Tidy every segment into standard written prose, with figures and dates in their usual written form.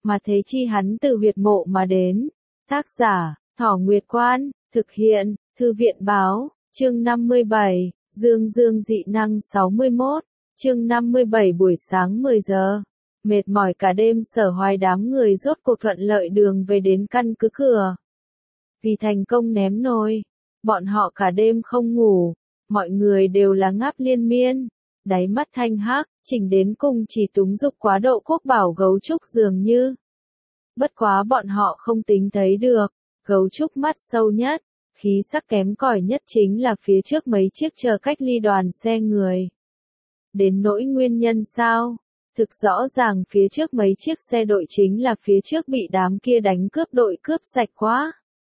mà thế chi hắn từ huyệt mộ mà đến. Tác giả, Thỏ Nguyệt Quan, thực hiện, Thư viện báo, chương 57, Dương Dương dị năng 61, chương 57 buổi sáng 10 giờ. Mệt mỏi cả đêm Sở Hoài đám người rốt cuộc thuận lợi đường về đến căn cứ cửa. Vì thành công ném nồi, bọn họ cả đêm không ngủ, mọi người đều là ngáp liên miên, đáy mắt thanh hắc, chỉnh đến cùng chỉ túng dục quá độ quốc bảo gấu trúc dường như. Bất quá bọn họ không tính thấy được, gấu trúc mắt sâu nhất, khí sắc kém cỏi nhất chính là phía trước mấy chiếc chờ cách ly đoàn xe người. Đến nỗi nguyên nhân sao? Thực rõ ràng phía trước mấy chiếc xe đội chính là phía trước bị đám kia đánh cướp đội cướp sạch quá.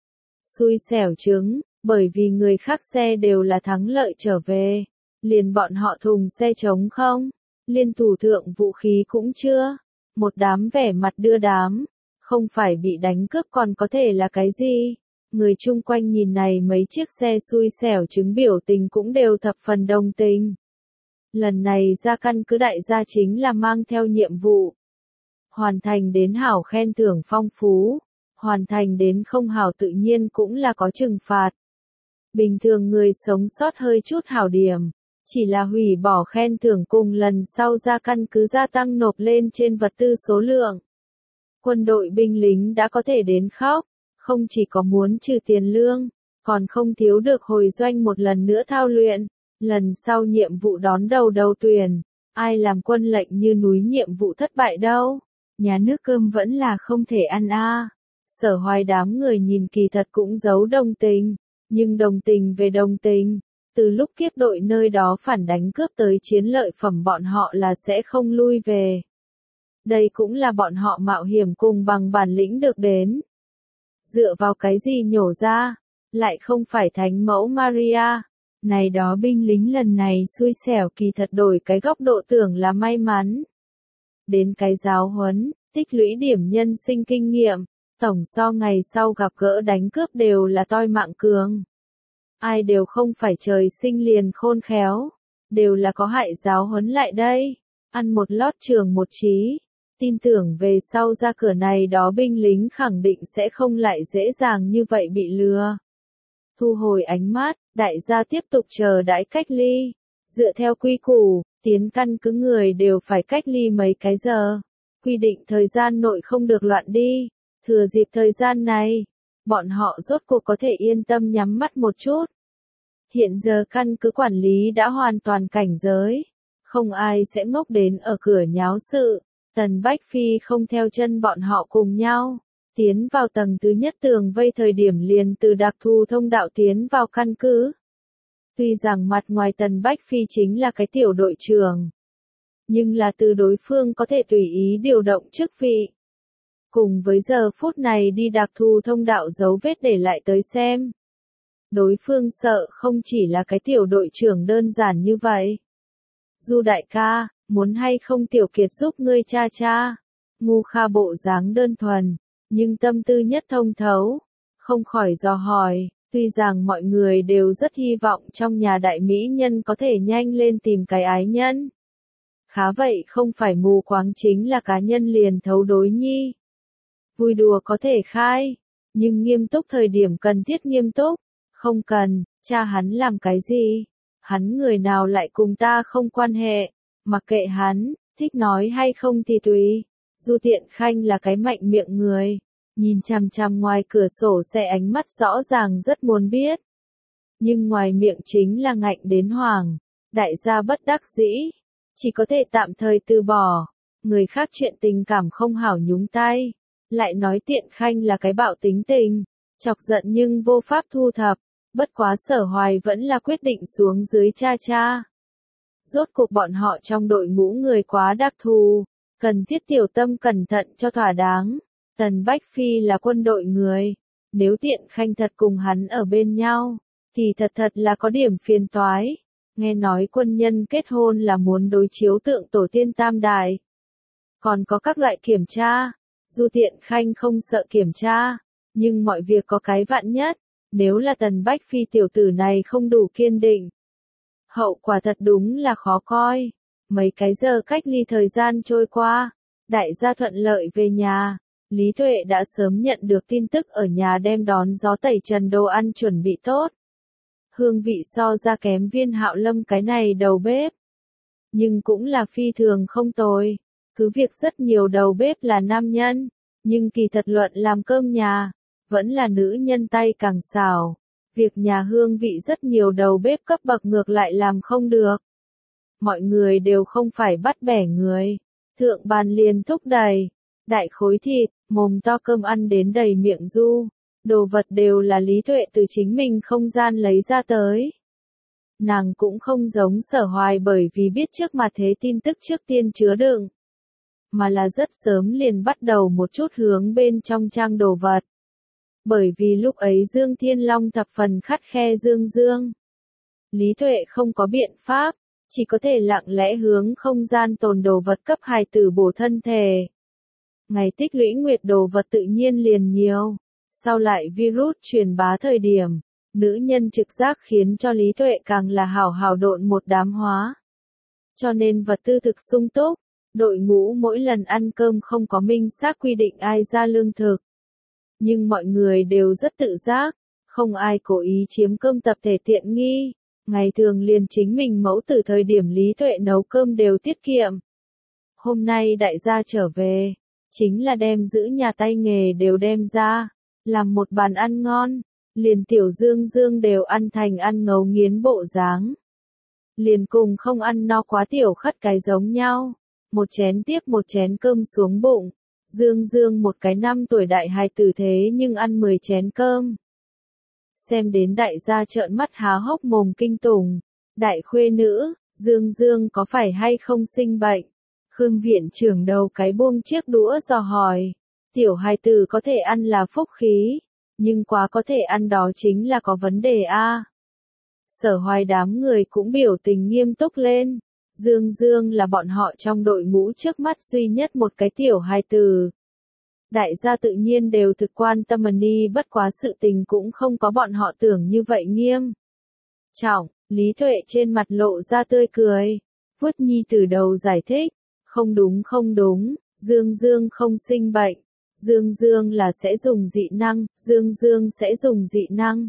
Xui xẻo chứng, bởi vì người khác xe đều là thắng lợi trở về, liền bọn họ thùng xe trống không, liên thủ thượng vũ khí cũng chưa, một đám vẻ mặt đưa đám, không phải bị đánh cướp còn có thể là cái gì, người chung quanh nhìn này mấy chiếc xe xui xẻo chứng biểu tình cũng đều thập phần đồng tình. Lần này ra căn cứ đại gia chính là mang theo nhiệm vụ, hoàn thành đến hảo khen thưởng phong phú, hoàn thành đến không hảo tự nhiên cũng là có trừng phạt. Bình thường người sống sót hơi chút hảo điểm, chỉ là hủy bỏ khen thưởng cùng lần sau ra căn cứ gia tăng nộp lên trên vật tư số lượng. Quân đội binh lính đã có thể đến khóc, không chỉ có muốn trừ tiền lương, còn không thiếu được hồi doanh một lần nữa thao luyện, lần sau nhiệm vụ đón đầu tuyển, ai làm quân lệnh như núi nhiệm vụ thất bại đâu, nhà nước cơm vẫn là không thể ăn a. Sở Hoài đám người nhìn kỳ thật cũng giấu đồng tình, nhưng đồng tình về đồng tình, từ lúc kiếp đội nơi đó phản đánh cướp tới chiến lợi phẩm bọn họ là sẽ không lui về. Đây cũng là bọn họ mạo hiểm cùng bằng bản lĩnh được đến. Dựa vào cái gì nhổ ra, lại không phải thánh mẫu Maria. Này đó binh lính lần này xui xẻo kỳ thật đổi cái góc độ tưởng là may mắn. Đến cái giáo huấn, tích lũy điểm nhân sinh kinh nghiệm, tổng so ngày sau gặp gỡ đánh cướp đều là toi mạng cường. Ai đều không phải trời sinh liền khôn khéo, đều là có hại giáo huấn lại đây, ăn một lót trường một trí. Tin tưởng về sau ra cửa này đó binh lính khẳng định sẽ không lại dễ dàng như vậy bị lừa. Thu hồi ánh mắt, đại gia tiếp tục chờ đãi cách ly. Dựa theo quy củ, tiến căn cứ người đều phải cách ly mấy cái giờ. Quy định thời gian nội không được loạn đi. Thừa dịp thời gian này, bọn họ rốt cuộc có thể yên tâm nhắm mắt một chút. Hiện giờ căn cứ quản lý đã hoàn toàn cảnh giới. Không ai sẽ ngốc đến ở cửa nháo sự. Tần Bách Phi không theo chân bọn họ cùng nhau. Tiến vào tầng thứ nhất tường vây thời điểm liền từ đặc thù thông đạo tiến vào căn cứ. Tuy rằng mặt ngoài Tần Bách Phi chính là cái tiểu đội trưởng, nhưng là từ đối phương có thể tùy ý điều động chức vị. Cùng với giờ phút này đi đặc thù thông đạo dấu vết để lại tới xem. Đối phương sợ không chỉ là cái tiểu đội trưởng đơn giản như vậy. Du đại ca, muốn hay không Tiểu Kiệt giúp ngươi cha? Ngu Kha bộ dáng đơn thuần, nhưng tâm tư nhất thông thấu, không khỏi dò hỏi, tuy rằng mọi người đều rất hy vọng trong nhà đại mỹ nhân có thể nhanh lên tìm cái ái nhân. Khá vậy không phải mù quáng chính là cá nhân liền thấu đối nhi. Vui đùa có thể khai, nhưng nghiêm túc thời điểm cần thiết nghiêm túc, không cần, cha hắn làm cái gì, hắn người nào lại cùng ta không quan hệ, mặc kệ hắn, thích nói hay không thì tùy. Du Tiện Khanh là cái mạnh miệng người, nhìn chằm chằm ngoài cửa sổ xe ánh mắt rõ ràng rất muốn biết. Nhưng ngoài miệng chính là ngạnh đến hoảng, đại gia bất đắc dĩ, chỉ có thể tạm thời từ bỏ, người khác chuyện tình cảm không hảo nhúng tay, lại nói Tiện Khanh là cái bạo tính tình, chọc giận nhưng vô pháp thu thập, bất quá Sở Hoài vẫn là quyết định xuống dưới cha. Rốt cuộc bọn họ trong đội ngũ người quá đặc thù, cần thiết tiểu tâm cẩn thận cho thỏa đáng. Tần Bách Phi là quân đội người, nếu Tiện Khanh thật cùng hắn ở bên nhau, thì thật là có điểm phiền toái. Nghe nói quân nhân kết hôn là muốn đối chiếu tượng tổ tiên tam đại. Còn có các loại kiểm tra, Du Tiện Khanh không sợ kiểm tra, nhưng mọi việc có cái vạn nhất, nếu là Tần Bách Phi tiểu tử này không đủ kiên định. Hậu quả thật đúng là khó coi. Mấy cái giờ cách ly thời gian trôi qua, đại gia thuận lợi về nhà, Lý Tuệ đã sớm nhận được tin tức ở nhà đem đón gió tẩy trần đồ ăn chuẩn bị tốt. Hương vị so ra kém Viên Hạo Lâm cái này đầu bếp. Nhưng cũng là phi thường không tồi. Cứ việc rất nhiều đầu bếp là nam nhân, nhưng kỳ thật luận làm cơm nhà, vẫn là nữ nhân tay càng xảo. Việc nhà hương vị rất nhiều đầu bếp cấp bậc ngược lại làm không được. Mọi người đều không phải bắt bẻ người. Thượng bàn liền thúc đẩy. Đại khối thịt, mồm to cơm ăn đến đầy miệng du. Đồ vật đều là Lý Tuệ từ chính mình không gian lấy ra tới. Nàng cũng không giống Sở Hoài bởi vì biết trước mà thế tin tức trước tiên chứa đựng. Mà là rất sớm liền bắt đầu một chút hướng bên trong trang đồ vật. Bởi vì lúc ấy Dương Thiên Long thập phần khắt khe Dương Dương. Lý Tuệ không có biện pháp, chỉ có thể lặng lẽ hướng không gian tồn đồ vật cấp hài tử bổ thân thể. Ngày tích lũy nguyệt đồ vật tự nhiên liền nhiều. Sau lại virus truyền bá thời điểm, nữ nhân trực giác khiến cho Lý Tuệ càng là hào hào độn một đám hóa. Cho nên vật tư thực sung túc, đội ngũ mỗi lần ăn cơm không có minh xác quy định ai ra lương thực. Nhưng mọi người đều rất tự giác, không ai cố ý chiếm cơm tập thể tiện nghi. Ngày thường liền chính mình mẫu từ thời điểm Lý Tuệ nấu cơm đều tiết kiệm. Hôm nay đại gia trở về, chính là đem giữ nhà tay nghề đều đem ra, làm một bàn ăn ngon, liền tiểu Dương Dương đều ăn thành ăn ngấu nghiến bộ dáng. Liền cùng không ăn no quá tiểu khất cái giống nhau, một chén tiếp một chén cơm xuống bụng. Dương Dương một cái 5 tuổi đại hài tử thế nhưng ăn 10 chén cơm. Xem đến đại gia trợn mắt há hốc mồm kinh tủng. Đại khuê nữ, Dương Dương có phải hay không sinh bệnh? Khương viện trưởng đầu cái buông chiếc đũa dò hỏi. Tiểu hài tử có thể ăn là phúc khí, nhưng quá có thể ăn đó chính là có vấn đề a. Sở Hoài đám người cũng biểu tình nghiêm túc lên. Dương Dương là bọn họ trong đội ngũ trước mắt duy nhất một cái tiểu hài tử. Đại gia tự nhiên đều thực quan tâm Nhi, bất quá sự tình cũng không có bọn họ tưởng như vậy nghiêm trọng. Lý Tuệ trên mặt lộ ra tươi cười, vuốt Nhi từ đầu giải thích, không đúng, Dương Dương không sinh bệnh, Dương Dương là sẽ dùng dị năng, Dương Dương sẽ dùng dị năng.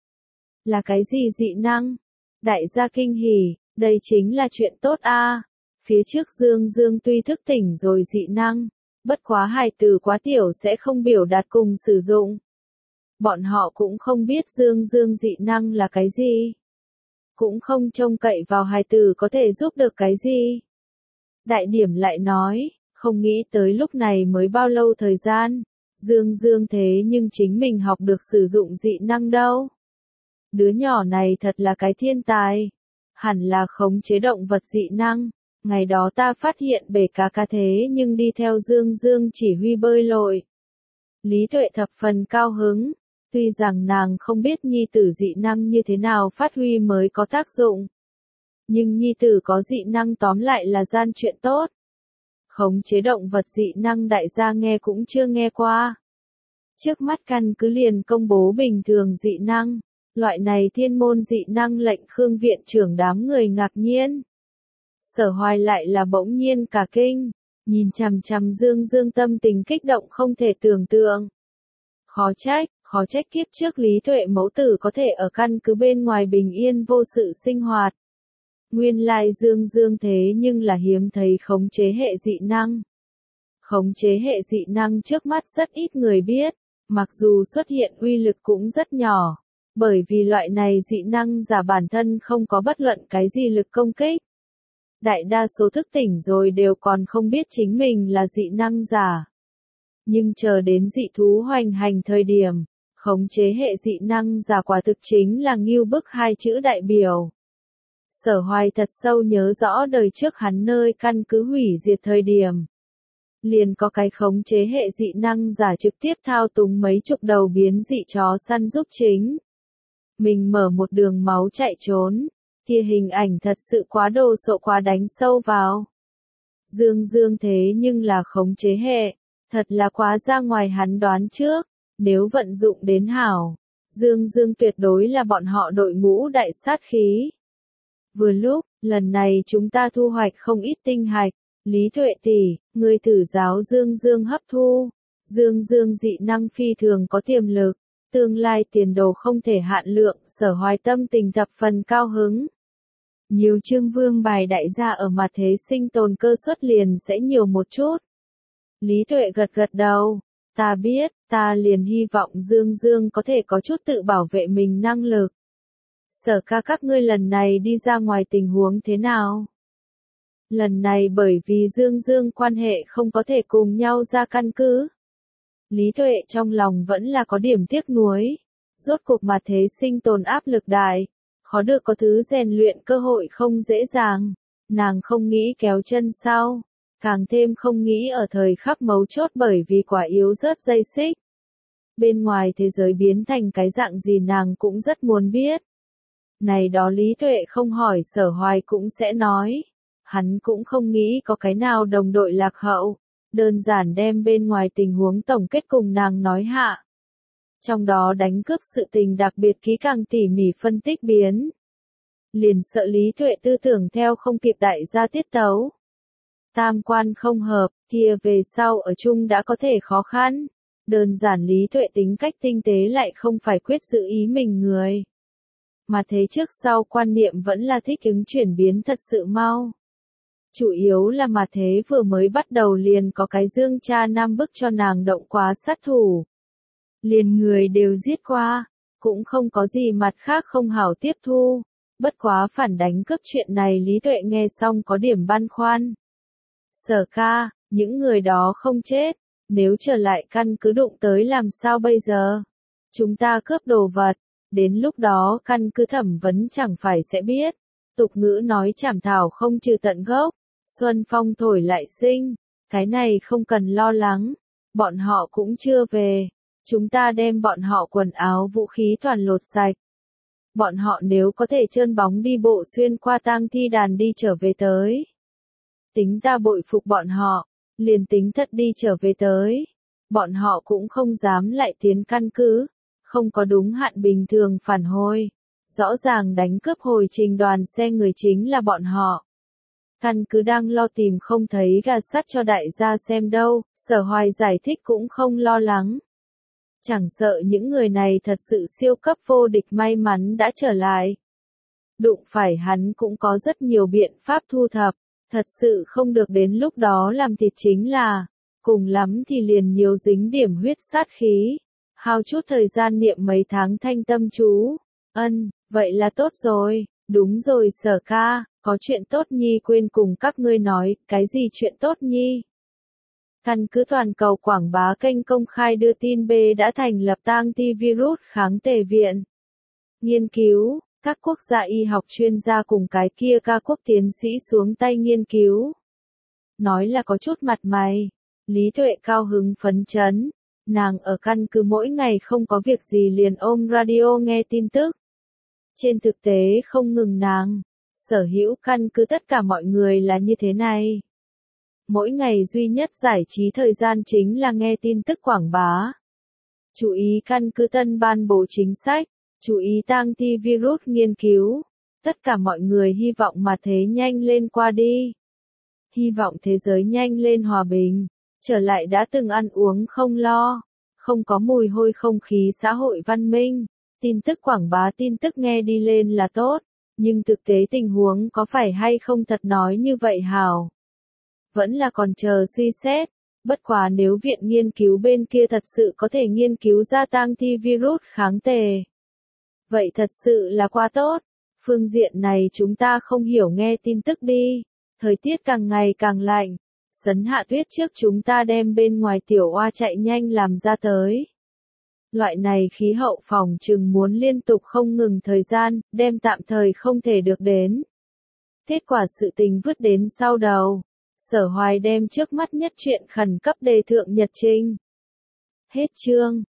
Là cái gì dị năng? Đại gia kinh hỉ, đây chính là chuyện tốt a. Phía trước Dương Dương tuy thức tỉnh rồi dị năng, bất quá hài tử quá tiểu sẽ không biểu đạt cùng sử dụng. Bọn họ cũng không biết Dương Dương dị năng là cái gì. Cũng không trông cậy vào hài tử có thể giúp được cái gì. Đại điểm lại nói, không nghĩ tới lúc này mới bao lâu thời gian, Dương Dương thế nhưng chính mình học được sử dụng dị năng đâu. Đứa nhỏ này thật là cái thiên tài, hẳn là khống chế động vật dị năng. Ngày đó ta phát hiện bể cá cá thế nhưng đi theo Dương Dương chỉ huy bơi lội. Lý Tuệ thập phần cao hứng, tuy rằng nàng không biết nhi tử dị năng như thế nào phát huy mới có tác dụng. Nhưng nhi tử có dị năng tóm lại là gian chuyện tốt. Khống chế động vật dị năng đại gia nghe cũng chưa nghe qua. Trước mắt căn cứ liền công bố bình thường dị năng, loại này thiên môn dị năng lệnh Khương viện trưởng đám người ngạc nhiên. Sở Hoài lại là bỗng nhiên cả kinh, nhìn chằm chằm Dương Dương tâm tình kích động không thể tưởng tượng. Khó trách kiếp trước Lý Tuệ mẫu tử có thể ở căn cứ bên ngoài bình yên vô sự sinh hoạt. Nguyên lai Dương Dương thế nhưng là hiếm thấy khống chế hệ dị năng. Khống chế hệ dị năng trước mắt rất ít người biết, mặc dù xuất hiện uy lực cũng rất nhỏ, bởi vì loại này dị năng giả bản thân không có bất luận cái gì lực công kích. Đại đa số thức tỉnh rồi đều còn không biết chính mình là dị năng giả. Nhưng chờ đến dị thú hoành hành thời điểm, khống chế hệ dị năng giả quả thực chính là ngưu bức hai chữ đại biểu. Sở Hoài thật sâu nhớ rõ đời trước hắn nơi căn cứ hủy diệt thời điểm. Liền có cái khống chế hệ dị năng giả trực tiếp thao túng mấy chục đầu biến dị chó săn giúp chính mình mở một đường máu chạy trốn. Kia hình ảnh thật sự quá đồ sộ, quá đánh sâu vào. Dương Dương thế nhưng là khống chế hệ, thật là quá ra ngoài hắn đoán trước, nếu vận dụng đến hảo, Dương Dương tuyệt đối là bọn họ đội ngũ đại sát khí. Vừa lúc, lần này chúng ta thu hoạch không ít tinh hạch, Lý Tuệ tỷ, ngươi thử giáo Dương Dương hấp thu. Dương Dương dị năng phi thường có tiềm lực, tương lai tiền đồ không thể hạn lượng, Sở Hoài tâm tình thập phần cao hứng. Nhiều chương vương bài đại gia ở mặt thế sinh tồn cơ suất liền sẽ nhiều một chút. Lý Tuệ gật gật đầu, ta biết, ta liền hy vọng Dương Dương có thể có chút tự bảo vệ mình năng lực. Sở ca các ngươi lần này đi ra ngoài tình huống thế nào? Lần này bởi vì Dương Dương quan hệ không có thể cùng nhau ra căn cứ. Lý Tuệ trong lòng vẫn là có điểm tiếc nuối. Rốt cuộc mà thế sinh tồn áp lực đại, khó được có thứ rèn luyện cơ hội không dễ dàng. Nàng không nghĩ kéo chân sau, càng thêm không nghĩ ở thời khắc mấu chốt bởi vì quả yếu rớt dây xích. Bên ngoài thế giới biến thành cái dạng gì nàng cũng rất muốn biết. Này đó Lý Tuệ không hỏi Sở Hoài cũng sẽ nói. Hắn cũng không nghĩ có cái nào đồng đội lạc hậu, đơn giản đem bên ngoài tình huống tổng kết cùng nàng nói hạ. Trong đó đánh cướp sự tình đặc biệt kỹ càng tỉ mỉ phân tích biến. Liền sợ Lý Tuệ tư tưởng theo không kịp đại gia tiết tấu. Tam quan không hợp, kia về sau ở chung đã có thể khó khăn. Đơn giản Lý Tuệ tính cách tinh tế lại không phải quyết giữ ý mình người. Mà thế trước sau quan niệm vẫn là thích ứng chuyển biến thật sự mau. Chủ yếu là mà thế vừa mới bắt đầu liền có cái Dương cha nam bức cho nàng động quá sát thủ. Liền người đều giết qua, cũng không có gì mặt khác không hảo tiếp thu. Bất quá phản đánh cướp chuyện này Lý Tuệ nghe xong có điểm băn khoăn. Sở ca, những người đó không chết, nếu trở lại căn cứ đụng tới làm sao bây giờ? Chúng ta cướp đồ vật, đến lúc đó căn cứ thẩm vấn chẳng phải sẽ biết. Tục ngữ nói chảm thảo không trừ tận gốc, xuân phong thổi lại sinh, cái này không cần lo lắng, bọn họ cũng chưa về, chúng ta đem bọn họ quần áo vũ khí toàn lột sạch. Bọn họ nếu có thể trơn bóng đi bộ xuyên qua tang thi đàn đi trở về tới. Tính ta bội phục bọn họ, liền tính thật đi trở về tới. Bọn họ cũng không dám lại tiến căn cứ, không có đúng hạn bình thường phản hồi. Rõ ràng đánh cướp hồi trình đoàn xe người chính là bọn họ. Căn cứ đang lo tìm không thấy gà sắt cho đại gia xem đâu, Sở Hoài giải thích cũng không lo lắng. Chẳng sợ những người này thật sự siêu cấp vô địch may mắn đã trở lại. Đụng phải hắn cũng có rất nhiều biện pháp thu thập, thật sự không được đến lúc đó làm thịt chính là, cùng lắm thì liền nhiều dính điểm huyết sát khí, hao chút thời gian niệm mấy tháng thanh tâm chú. Vậy là tốt rồi, đúng rồi Sở ca, có chuyện tốt nhi quên cùng các ngươi nói, cái gì chuyện tốt nhi? Căn cứ toàn cầu quảng bá kênh công khai đưa tin B đã thành lập tang thi virus kháng thể viện. Nghiên cứu, các quốc gia y học chuyên gia cùng cái kia ca quốc tiến sĩ xuống tay nghiên cứu. Nói là có chút mặt mày, Lý Tuệ cao hứng phấn chấn, nàng ở căn cứ mỗi ngày không có việc gì liền ôm radio nghe tin tức. Trên thực tế không ngừng nàng, sở hữu căn cứ tất cả mọi người là như thế này. Mỗi ngày duy nhất giải trí thời gian chính là nghe tin tức quảng bá. Chú ý căn cứ tân ban bố chính sách, chú ý tang thi virus nghiên cứu. Tất cả mọi người hy vọng mà thế nhanh lên qua đi. Hy vọng thế giới nhanh lên hòa bình, trở lại đã từng ăn uống không lo, không có mùi hôi không khí xã hội văn minh. Tin tức quảng bá tin tức nghe đi lên là tốt, nhưng thực tế tình huống có phải hay không thật nói như vậy hảo? Vẫn là còn chờ suy xét, bất quá nếu viện nghiên cứu bên kia thật sự có thể nghiên cứu ra tang thi virus kháng thể. Vậy thật sự là quá tốt, phương diện này chúng ta không hiểu nghe tin tức đi, thời tiết càng ngày càng lạnh, sấn hạ tuyết trước chúng ta đem bên ngoài tiểu oa chạy nhanh làm ra tới. Loại này khí hậu phòng chừng muốn liên tục không ngừng thời gian, đem tạm thời không thể được đến. Kết quả sự tình vứt đến sau đầu. Sở Hoài đem trước mắt nhất chuyện khẩn cấp đề thượng nhật trình. Hết chương.